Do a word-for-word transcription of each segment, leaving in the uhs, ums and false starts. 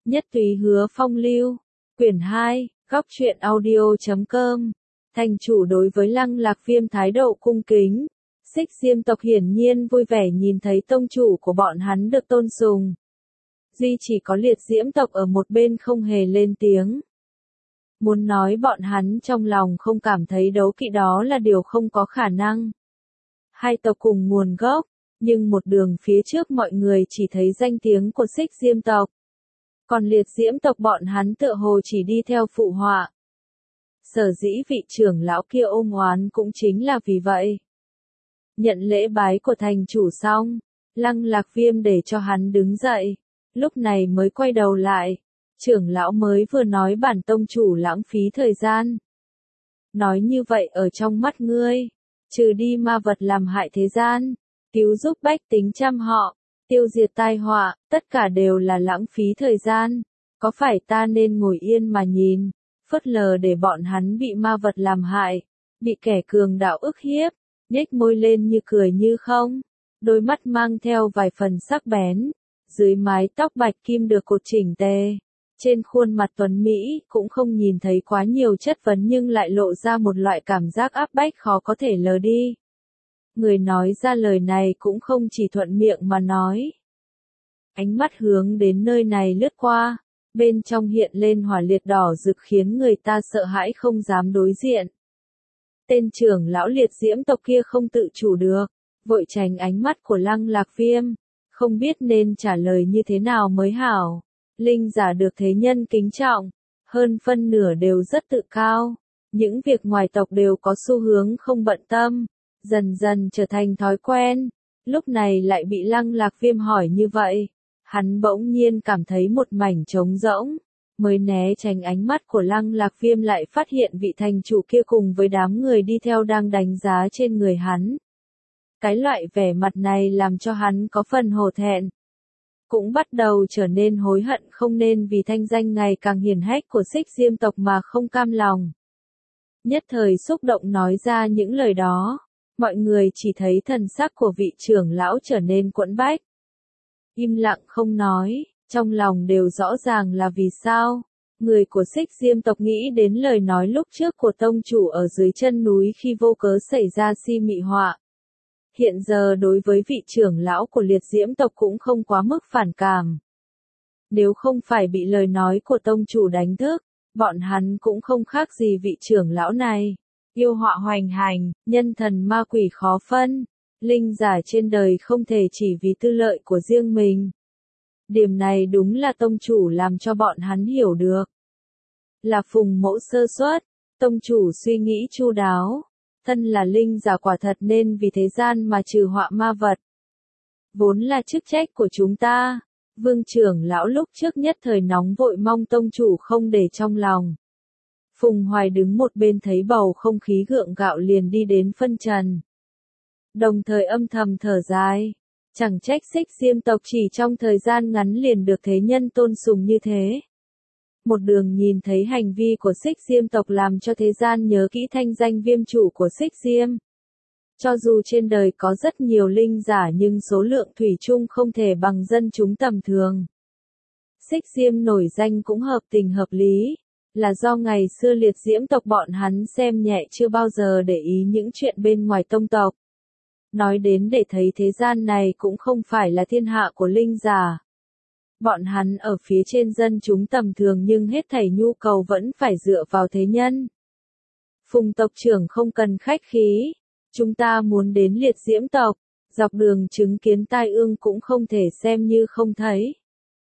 Nhất Túy Hứa Phong Lưu, quyển hai, góc truyện audio.com. Thành chủ đối với Lăng Lạc Viêm thái độ cung kính. Xích Diêm tộc hiển nhiên vui vẻ nhìn thấy tông chủ của bọn hắn được tôn sùng. Duy chỉ có Liệt Diễm tộc ở một bên không hề lên tiếng. Muốn nói bọn hắn trong lòng không cảm thấy đấu kỵ đó là điều không có khả năng. Hai tộc cùng nguồn gốc, nhưng một đường phía trước mọi người chỉ thấy danh tiếng của Xích Diêm tộc. Còn Liệt Diễm tộc bọn hắn tựa hồ chỉ đi theo phụ họa. Sở dĩ vị trưởng lão kia ôm oán cũng chính là vì vậy. Nhận lễ bái của thành chủ xong, Lăng Lạc Viêm để cho hắn đứng dậy, lúc này mới quay đầu lại. Trưởng lão mới vừa nói bản tông chủ lãng phí thời gian. Nói như vậy ở trong mắt ngươi, trừ đi ma vật làm hại thế gian, cứu giúp bách tính trăm họ, tiêu diệt tai họa, tất cả đều là lãng phí thời gian. Có phải ta nên ngồi yên mà nhìn, phớt lờ để bọn hắn bị ma vật làm hại, bị kẻ cường đạo ức hiếp, nhếch môi lên như cười như không, đôi mắt mang theo vài phần sắc bén, dưới mái tóc bạch kim được cột chỉnh tề. Trên khuôn mặt tuấn Mỹ cũng không nhìn thấy quá nhiều chất vấn nhưng lại lộ ra một loại cảm giác áp bách khó có thể lờ đi. Người nói ra lời này cũng không chỉ thuận miệng mà nói. Ánh mắt hướng đến nơi này lướt qua, bên trong hiện lên hỏa liệt đỏ rực khiến người ta sợ hãi không dám đối diện. Tên trưởng lão Liệt Diễm tộc kia không tự chủ được, vội tránh ánh mắt của Lăng Lạc Viêm, không biết nên trả lời như thế nào mới hảo. Linh giả được thế nhân kính trọng, hơn phân nửa đều rất tự cao. Những việc ngoài tộc đều có xu hướng không bận tâm, dần dần trở thành thói quen. Lúc này lại bị Lăng Lạc Viêm hỏi như vậy, hắn bỗng nhiên cảm thấy một mảnh trống rỗng, mới né tránh ánh mắt của Lăng Lạc Viêm lại phát hiện vị thành chủ kia cùng với đám người đi theo đang đánh giá trên người hắn. Cái loại vẻ mặt này làm cho hắn có phần hổ thẹn. Cũng bắt đầu trở nên hối hận không nên vì thanh danh ngày càng hiển hách của Xích Diêm tộc mà không cam lòng. Nhất thời xúc động nói ra những lời đó, mọi người chỉ thấy thần sắc của vị trưởng lão trở nên quẫn bách. Im lặng không nói, trong lòng đều rõ ràng là vì sao. Người của Xích Diêm tộc nghĩ đến lời nói lúc trước của tông chủ ở dưới chân núi khi vô cớ xảy ra si mị họa. Hiện giờ đối với vị trưởng lão của Liệt Diễm tộc cũng không quá mức phản cảm. Nếu không phải bị lời nói của tông chủ đánh thức, bọn hắn cũng không khác gì vị trưởng lão này. Yêu họa hoành hành, nhân thần ma quỷ khó phân, linh giả trên đời không thể chỉ vì tư lợi của riêng mình. Điểm này đúng là tông chủ làm cho bọn hắn hiểu được. Là phùng mẫu sơ suất, tông chủ suy nghĩ chu đáo. Thân là linh giả quả thật nên vì thế gian mà trừ họa ma vật. Vốn là chức trách của chúng ta. Vương trưởng lão lúc trước nhất thời nóng vội mong tông chủ không để trong lòng. Phùng Hoài đứng một bên thấy bầu không khí gượng gạo liền đi đến phân trần. Đồng thời âm thầm thở dài. Chẳng trách Xích Diêm tộc chỉ trong thời gian ngắn liền được thế nhân tôn sùng như thế. Một đường nhìn thấy hành vi của Xích Diêm tộc làm cho thế gian nhớ kỹ thanh danh viêm chủ của Xích Diêm. Cho dù trên đời có rất nhiều linh giả nhưng số lượng thủy chung không thể bằng dân chúng tầm thường. Xích Diêm nổi danh cũng hợp tình hợp lý, là do ngày xưa Liệt Diễm tộc bọn hắn xem nhẹ chưa bao giờ để ý những chuyện bên ngoài tông tộc. Nói đến để thấy thế gian này cũng không phải là thiên hạ của linh giả. Bọn hắn ở phía trên dân chúng tầm thường nhưng hết thảy nhu cầu vẫn phải dựa vào thế nhân. Phùng tộc trưởng không cần khách khí. Chúng ta muốn đến Liệt Diễm tộc, dọc đường chứng kiến tai ương cũng không thể xem như không thấy.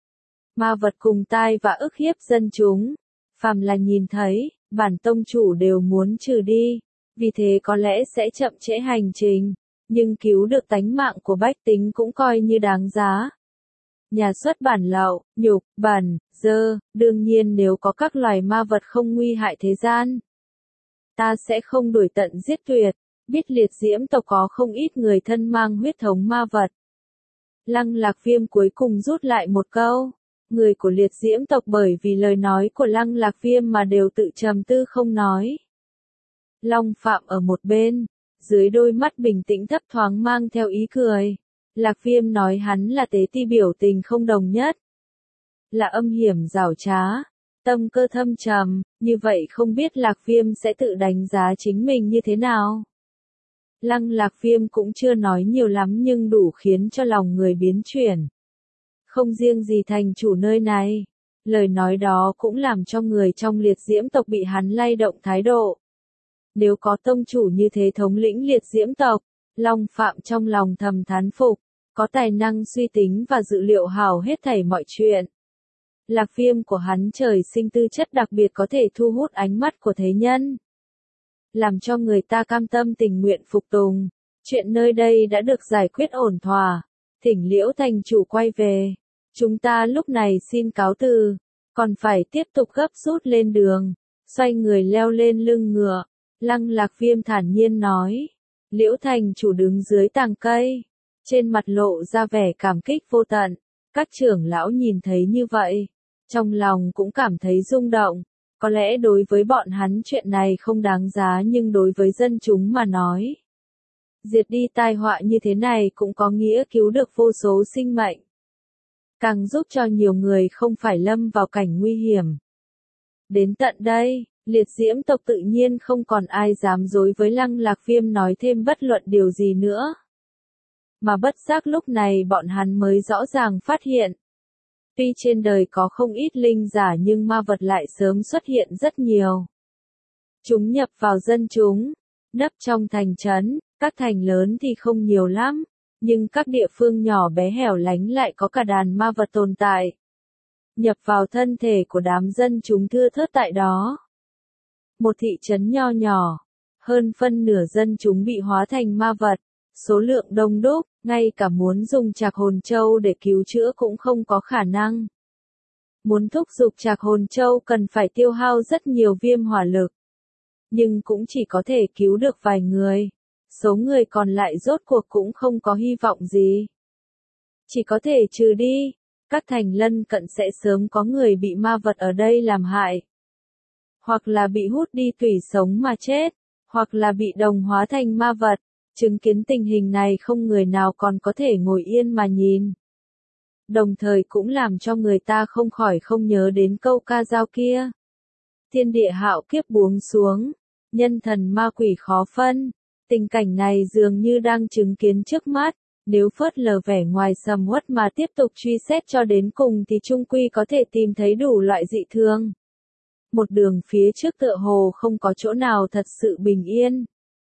Ma vật cùng tai và ức hiếp dân chúng, phàm là nhìn thấy, bản tông chủ đều muốn trừ đi, vì thế có lẽ sẽ chậm trễ hành trình, nhưng cứu được tánh mạng của bách tính cũng coi như đáng giá. Nhà xuất bản lậu, nhục, bẩn, dơ, đương nhiên nếu có các loài ma vật không nguy hại thế gian. Ta sẽ không đuổi tận giết tuyệt, biết Liệt Diễm tộc có không ít người thân mang huyết thống ma vật. Lăng Lạc Viêm cuối cùng rút lại một câu, người của Liệt Diễm tộc bởi vì lời nói của Lăng Lạc Viêm mà đều tự trầm tư không nói. Long Phạm ở một bên, dưới đôi mắt bình tĩnh thấp thoáng mang theo ý cười. Lạc Viêm nói hắn là tế ti biểu tình không đồng nhất. là âm hiểm giảo trá, tâm cơ thâm trầm, như vậy không biết Lạc Viêm sẽ tự đánh giá chính mình như thế nào. Lăng Lạc Viêm cũng chưa nói nhiều lắm nhưng đủ khiến cho lòng người biến chuyển. Không riêng gì thành chủ nơi này, lời nói đó cũng làm cho người trong liệt diễm tộc bị hắn lay động thái độ. Nếu có tông chủ như thế thống lĩnh liệt diễm tộc, Long Phạm trong lòng thầm thán phục, có tài năng suy tính và dự liệu hảo hết thảy mọi chuyện. Lạc Viêm của hắn trời sinh tư chất đặc biệt có thể thu hút ánh mắt của thế nhân, làm cho người ta cam tâm tình nguyện phục tùng. Chuyện nơi đây đã được giải quyết ổn thỏa, thỉnh Liễu thành chủ quay về. Chúng ta lúc này xin cáo từ, còn phải tiếp tục gấp rút lên đường. Xoay người leo lên lưng ngựa, Lăng Lạc Viêm thản nhiên nói. Liễu thành chủ đứng dưới tàng cây, trên mặt lộ ra vẻ cảm kích vô tận. Các trưởng lão nhìn thấy như vậy, trong lòng cũng cảm thấy rung động. Có lẽ đối với bọn hắn chuyện này không đáng giá nhưng đối với dân chúng mà nói, diệt đi tai họa như thế này cũng có nghĩa cứu được vô số sinh mệnh, càng giúp cho nhiều người không phải lâm vào cảnh nguy hiểm. Đến tận đây, liệt diễm tộc tự nhiên không còn ai dám dối với Lăng Lạc Viêm nói thêm bất luận điều gì nữa. Mà bất giác lúc này bọn hắn mới rõ ràng phát hiện. Tuy trên đời có không ít linh giả nhưng ma vật lại sớm xuất hiện rất nhiều. Chúng nhập vào dân chúng, nấp trong thành trấn, các thành lớn thì không nhiều lắm, nhưng các địa phương nhỏ bé hẻo lánh lại có cả đàn ma vật tồn tại. Nhập vào thân thể của đám dân chúng thưa thớt tại đó. Một thị trấn nho nhỏ, hơn phân nửa dân chúng bị hóa thành ma vật, số lượng đông đúc, ngay cả muốn dùng trạc hồn châu để cứu chữa cũng không có khả năng. Muốn thúc giục trạc hồn châu cần phải tiêu hao rất nhiều viêm hỏa lực. Nhưng cũng chỉ có thể cứu được vài người. Số người còn lại rốt cuộc cũng không có hy vọng gì. Chỉ có thể trừ đi. Các thành lân cận sẽ sớm có người bị ma vật ở đây làm hại. Hoặc là bị hút đi tủy sống mà chết. Hoặc là bị đồng hóa thành ma vật. Chứng kiến tình hình này không người nào còn có thể ngồi yên mà nhìn. Đồng thời cũng làm cho người ta không khỏi không nhớ đến câu ca dao kia. Thiên địa hạo kiếp buông xuống, nhân thần ma quỷ khó phân. Tình cảnh này dường như đang chứng kiến trước mắt, nếu phớt lờ vẻ ngoài sầm uất mà tiếp tục truy xét cho đến cùng thì chung quy có thể tìm thấy đủ loại dị thường. Một đường phía trước tựa hồ không có chỗ nào thật sự bình yên.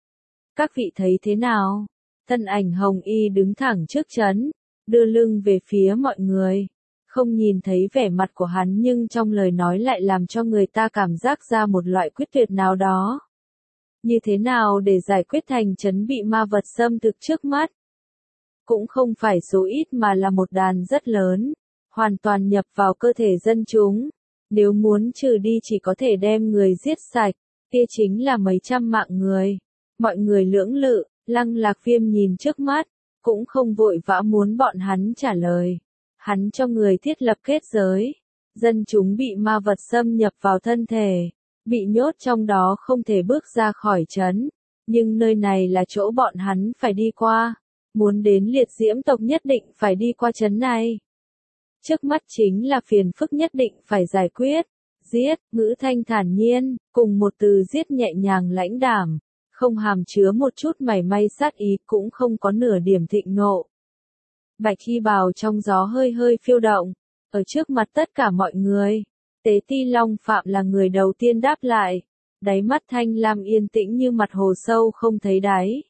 Các vị thấy thế nào? Thân ảnh hồng y đứng thẳng trước trấn, đưa lưng về phía mọi người. Không nhìn thấy vẻ mặt của hắn nhưng trong lời nói lại làm cho người ta cảm giác ra một loại quyết tuyệt nào đó. Như thế nào để giải quyết thành trấn bị ma vật xâm thực trước mắt? Cũng không phải số ít mà là một đàn rất lớn, hoàn toàn nhập vào cơ thể dân chúng. Nếu muốn trừ đi chỉ có thể đem người giết sạch, kia chính là mấy trăm mạng người. Mọi người lưỡng lự, Lăng Lạc Viêm nhìn trước mắt, cũng không vội vã muốn bọn hắn trả lời. Hắn cho người thiết lập kết giới. Dân chúng bị ma vật xâm nhập vào thân thể, bị nhốt trong đó không thể bước ra khỏi trấn. Nhưng nơi này là chỗ bọn hắn phải đi qua. Muốn đến liệt diễm tộc nhất định phải đi qua trấn này. Trước mắt chính là phiền phức nhất định phải giải quyết. Giết, ngữ thanh thản nhiên, cùng một từ giết nhẹ nhàng lãnh đảm. Không hàm chứa một chút mảy may sát ý cũng không có nửa điểm thịnh nộ. Bạch y bào trong gió hơi hơi phiêu động, ở trước mặt tất cả mọi người. Tế Ti Long Phạm là người đầu tiên đáp lại, đáy mắt thanh lam yên tĩnh như mặt hồ sâu không thấy đáy.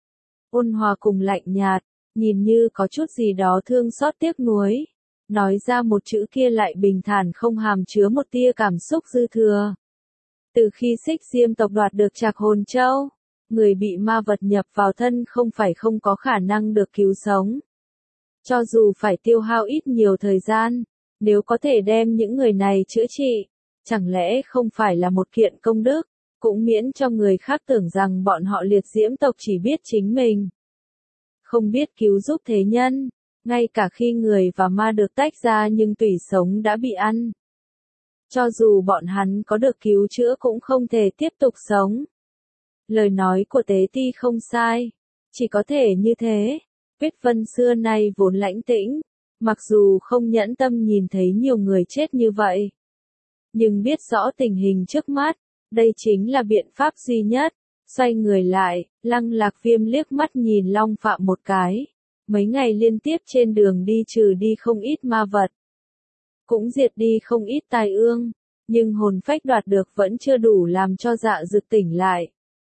Ôn hòa cùng lạnh nhạt, nhìn như có chút gì đó thương xót tiếc nuối. Nói ra một chữ kia lại bình thản không hàm chứa một tia cảm xúc dư thừa. Từ khi Xích Diêm tộc đoạt được Trạc Hồn Châu, người bị ma vật nhập vào thân không phải không có khả năng được cứu sống. Cho dù phải tiêu hao ít nhiều thời gian, nếu có thể đem những người này chữa trị, chẳng lẽ không phải là một kiện công đức, cũng miễn cho người khác tưởng rằng bọn họ liệt diễm tộc chỉ biết chính mình. Không biết cứu giúp thế nhân, ngay cả khi người và ma được tách ra nhưng tủy sống đã bị ăn. Cho dù bọn hắn có được cứu chữa cũng không thể tiếp tục sống. Lời nói của Tế Ti không sai, chỉ có thể như thế. Tuyết Vân xưa nay vốn lãnh tĩnh, Mặc dù không nhẫn tâm nhìn thấy nhiều người chết như vậy, nhưng biết rõ tình hình trước mắt, đây chính là biện pháp duy nhất. Xoay người lại, Lăng Lạc Viêm liếc mắt nhìn Long Phạm một cái. Mấy ngày liên tiếp trên đường đi trừ đi không ít ma vật, cũng diệt đi không ít tai ương, nhưng hồn phách đoạt được vẫn chưa đủ làm cho Dạ Dực tỉnh lại.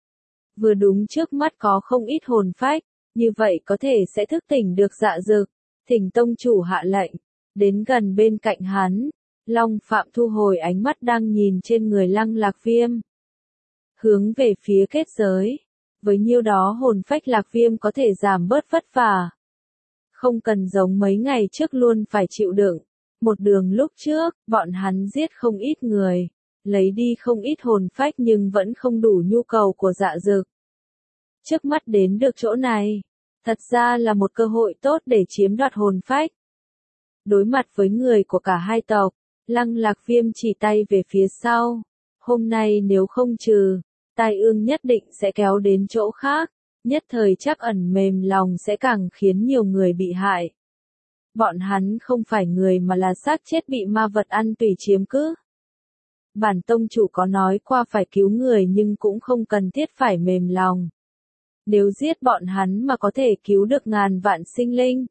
Vừa đúng trước mắt có không ít hồn phách, như vậy có thể sẽ thức tỉnh được Dạ Dực. Thỉnh tông chủ hạ lệnh, đến gần bên cạnh hắn, Long Phạm thu hồi ánh mắt đang nhìn trên người Lăng Lạc Viêm, hướng về phía kết giới. Với nhiêu đó hồn phách Lạc Viêm có thể giảm bớt vất vả, không cần giống mấy ngày trước luôn phải chịu đựng. Một đường lúc trước, bọn hắn giết không ít người, lấy đi không ít hồn phách nhưng vẫn không đủ nhu cầu của Dạ Dực. Trước mắt đến được chỗ này, thật ra là một cơ hội tốt để chiếm đoạt hồn phách. Đối mặt với người của cả hai tộc, Lăng Lạc Viêm chỉ tay về phía sau. Hôm nay nếu không trừ, tai ương nhất định sẽ kéo đến chỗ khác, nhất thời chắc ẩn mềm lòng sẽ càng khiến nhiều người bị hại. Bọn hắn không phải người mà là xác chết bị ma vật ăn tùy chiếm cứ. Bản tông chủ có nói qua phải cứu người nhưng cũng không cần thiết phải mềm lòng. Nếu giết bọn hắn mà có thể cứu được ngàn vạn sinh linh,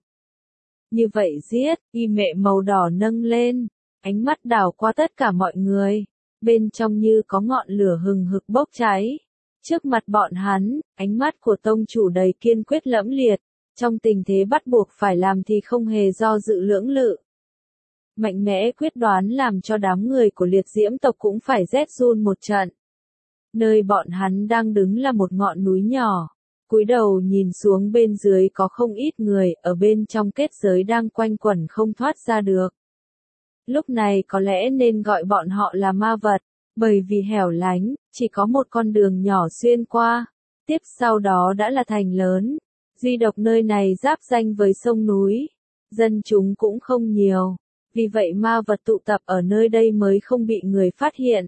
như vậy giết. Y mệ màu đỏ nâng lên, ánh mắt đảo qua tất cả mọi người, bên trong như có ngọn lửa hừng hực bốc cháy. Trước mặt bọn hắn, ánh mắt của tông chủ đầy kiên quyết lẫm liệt, trong tình thế bắt buộc phải làm thì không hề do dự lưỡng lự. Mạnh mẽ quyết đoán làm cho đám người của liệt diễm tộc cũng phải rét run một trận. Nơi bọn hắn đang đứng là một ngọn núi nhỏ. Cúi đầu nhìn xuống bên dưới có không ít người ở bên trong kết giới đang quanh quẩn không thoát ra được. Lúc này có lẽ nên gọi bọn họ là ma vật, bởi vì hẻo lánh, chỉ có một con đường nhỏ xuyên qua, tiếp sau đó đã là thành lớn. Duy độc nơi này giáp ranh với sông núi, dân chúng cũng không nhiều, vì vậy ma vật tụ tập ở nơi đây mới không bị người phát hiện.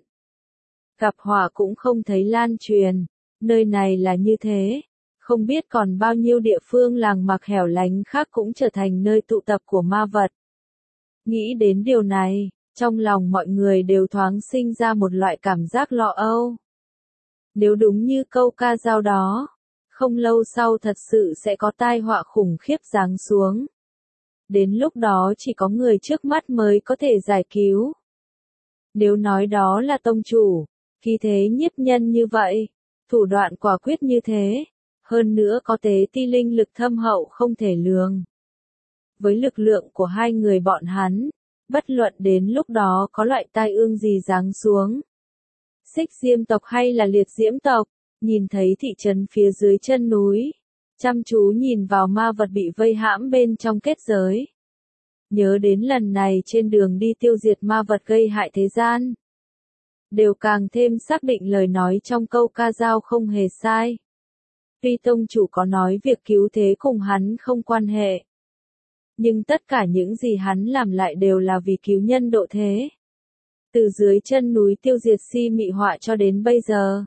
Gặp hỏa cũng không thấy lan truyền, nơi này là như thế. Không biết còn bao nhiêu địa phương làng mạc hẻo lánh khác cũng trở thành nơi tụ tập của ma vật. Nghĩ đến điều này, trong lòng mọi người đều thoáng sinh ra một loại cảm giác lo âu. Nếu đúng như câu ca dao đó, không lâu sau thật sự sẽ có tai họa khủng khiếp giáng xuống. Đến lúc đó chỉ có người trước mắt mới có thể giải cứu. Nếu nói đó là tông chủ, khí thế nhiếp nhân như vậy, thủ đoạn quả quyết như thế, hơn nữa có tế ti linh lực thâm hậu không thể lường. Với lực lượng của hai người bọn hắn, bất luận đến lúc đó có loại tai ương gì giáng xuống. Xích Diêm tộc hay là liệt diễm tộc, nhìn thấy thị trấn phía dưới chân núi, chăm chú nhìn vào ma vật bị vây hãm bên trong kết giới. Nhớ đến lần này trên đường đi tiêu diệt ma vật gây hại thế gian, đều càng thêm xác định lời nói trong câu ca dao không hề sai. Tuy tông chủ có nói việc cứu thế cùng hắn không quan hệ, nhưng tất cả những gì hắn làm lại đều là vì cứu nhân độ thế. Từ dưới chân núi tiêu diệt si mị họa cho đến bây giờ,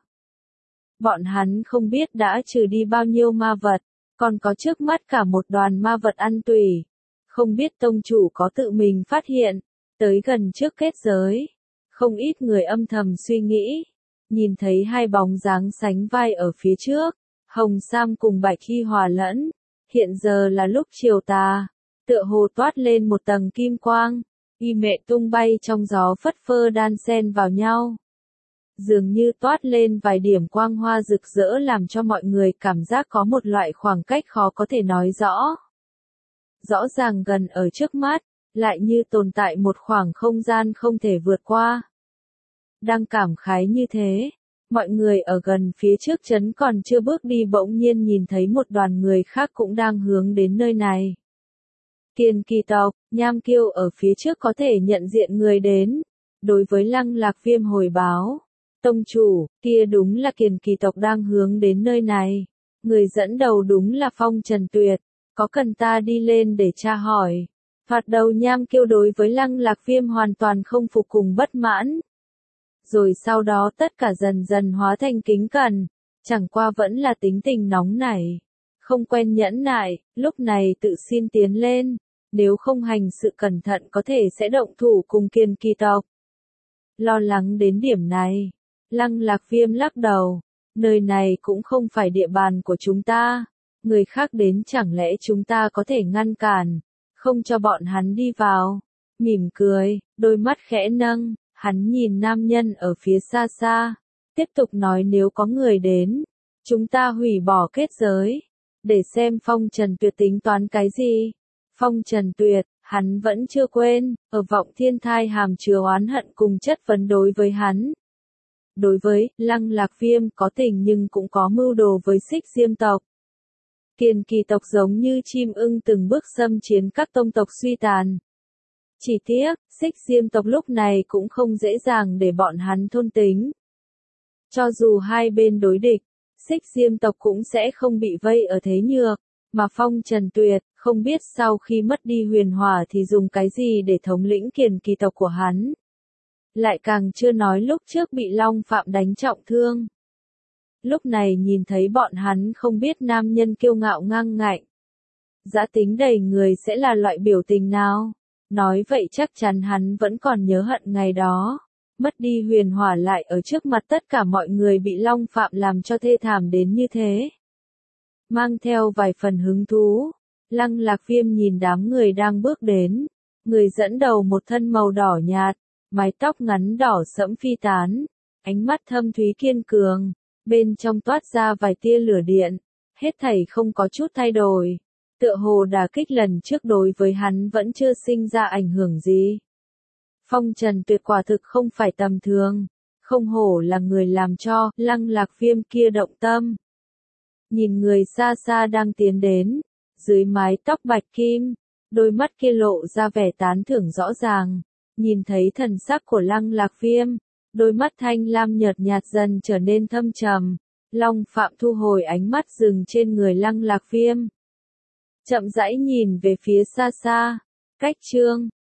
bọn hắn không biết đã trừ đi bao nhiêu ma vật, còn có trước mắt cả một đoàn ma vật ăn tùy. Không biết tông chủ có tự mình phát hiện, tới gần trước kết giới, không ít người âm thầm suy nghĩ, nhìn thấy hai bóng dáng sánh vai ở phía trước, Hồng Sam cùng Bạch Hy hòa lẫn, hiện giờ là lúc chiều tà, tựa hồ toát lên một tầng kim quang, y mệ tung bay trong gió phất phơ đan xen vào nhau. Dường như toát lên vài điểm quang hoa rực rỡ làm cho mọi người cảm giác có một loại khoảng cách khó có thể nói rõ. Rõ ràng gần ở trước mắt, lại như tồn tại một khoảng không gian không thể vượt qua. Đang cảm khái như thế, mọi người ở gần phía trước trấn còn chưa bước đi bỗng nhiên nhìn thấy một đoàn người khác cũng đang hướng đến nơi này. Kiền Kỳ tộc, Nham Kiêu ở phía trước có thể nhận diện người đến, đối với Lăng Lạc Viêm hồi báo. Tông chủ, kia đúng là Kiền Kỳ tộc đang hướng đến nơi này. Người dẫn đầu đúng là Phong Trần Tuyệt, có cần ta đi lên để tra hỏi. Thoạt đầu Nham Kiêu đối với Lăng Lạc Viêm hoàn toàn không phục cùng bất mãn. Rồi sau đó tất cả dần dần hóa thành kính cẩn, chẳng qua vẫn là tính tình nóng nảy, không quen nhẫn nại, lúc này tự xin tiến lên. nếu không hành sự cẩn thận có thể sẽ động thủ cùng Kiền Kỳ tộc. Lo lắng đến điểm này, Lăng Lạc Viêm lắc đầu, nơi này cũng không phải địa bàn của chúng ta, người khác đến chẳng lẽ chúng ta có thể ngăn cản, không cho bọn hắn đi vào. Mỉm cười, đôi mắt khẽ nâng, hắn nhìn nam nhân ở phía xa xa, tiếp tục nói nếu có người đến, chúng ta hủy bỏ kết giới, để xem Phong Trần Tuyệt tính toán cái gì. Phong Trần Tuyệt, hắn vẫn chưa quên, ở Vọng Thiên Thai hàm chứa oán hận cùng chất vấn đối với hắn. Đối với Lăng Lạc Viêm có tình nhưng cũng có mưu đồ với Xích Diêm tộc. Kiền Kỳ tộc giống như chim ưng từng bước xâm chiếm các tông tộc suy tàn. Chỉ tiếc, Xích Diêm tộc lúc này cũng không dễ dàng để bọn hắn thôn tính. Cho dù hai bên đối địch, Xích Diêm tộc cũng sẽ không bị vây ở thế nhược, mà Phong Trần Tuyệt, không biết sau khi mất đi huyền hỏa thì dùng cái gì để thống lĩnh Kiền Kỳ tộc của hắn. Lại càng chưa nói lúc trước bị Long Phạm đánh trọng thương. Lúc này nhìn thấy bọn hắn không biết nam nhân kiêu ngạo ngang ngạnh, dã tính đầy người sẽ là loại biểu tình nào. Nói vậy chắc chắn hắn vẫn còn nhớ hận ngày đó. Mất đi huyền hỏa lại ở trước mặt tất cả mọi người bị Long Phạm làm cho thê thảm đến như thế. Mang theo vài phần hứng thú, Lăng Lạc Viêm nhìn đám người đang bước đến. Người dẫn đầu một thân màu đỏ nhạt, mái tóc ngắn đỏ sẫm phi tán, ánh mắt thâm thúy kiên cường, bên trong toát ra vài tia lửa điện, hết thảy không có chút thay đổi. Tựa hồ đả kích lần trước đối với hắn vẫn chưa sinh ra ảnh hưởng gì. Phong Trần Tuyệt quả thực không phải tầm thường, không hổ là người làm cho Lăng Lạc Viêm kia động tâm. Nhìn người xa xa đang tiến đến, dưới mái tóc bạch kim, đôi mắt kia lộ ra vẻ tán thưởng rõ ràng, nhìn thấy thần sắc của Lăng Lạc Viêm, đôi mắt thanh lam nhợt nhạt dần trở nên thâm trầm, Long Phạm thu hồi ánh mắt dừng trên người Lăng Lạc Viêm. Chậm rãi nhìn về phía xa xa, cách chương.